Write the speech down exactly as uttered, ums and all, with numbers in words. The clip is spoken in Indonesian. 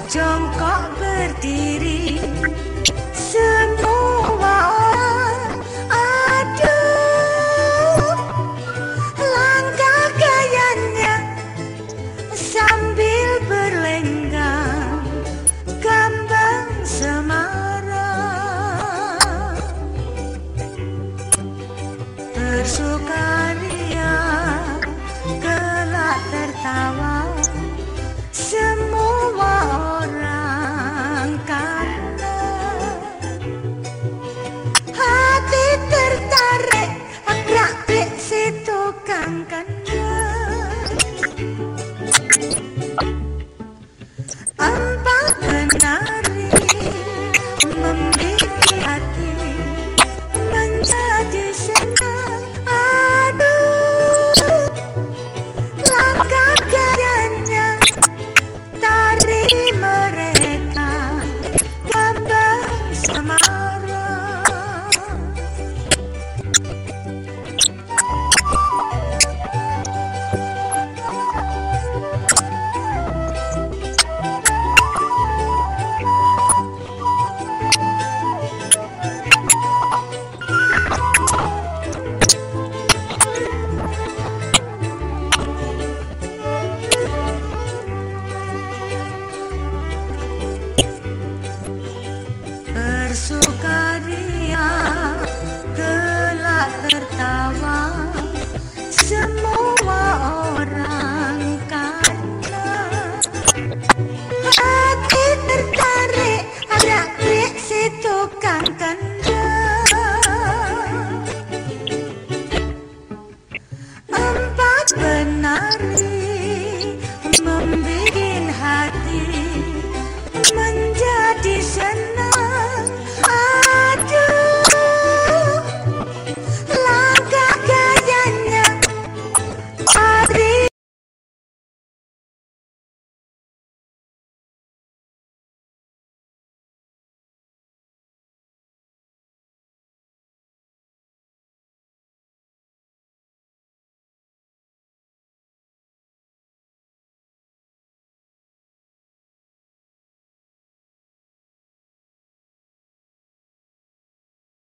jongkok berdiri, semua orang aduh langkah gayanya sambil berlenggang gambang semara, bersukaria kelak tertawa semua orang, karena hati tertarik praktik si tukang kanda. Empat penari membidik hati menjadi senang. Aduh, langkah gayanya tari mereka gambang semara. Bersuka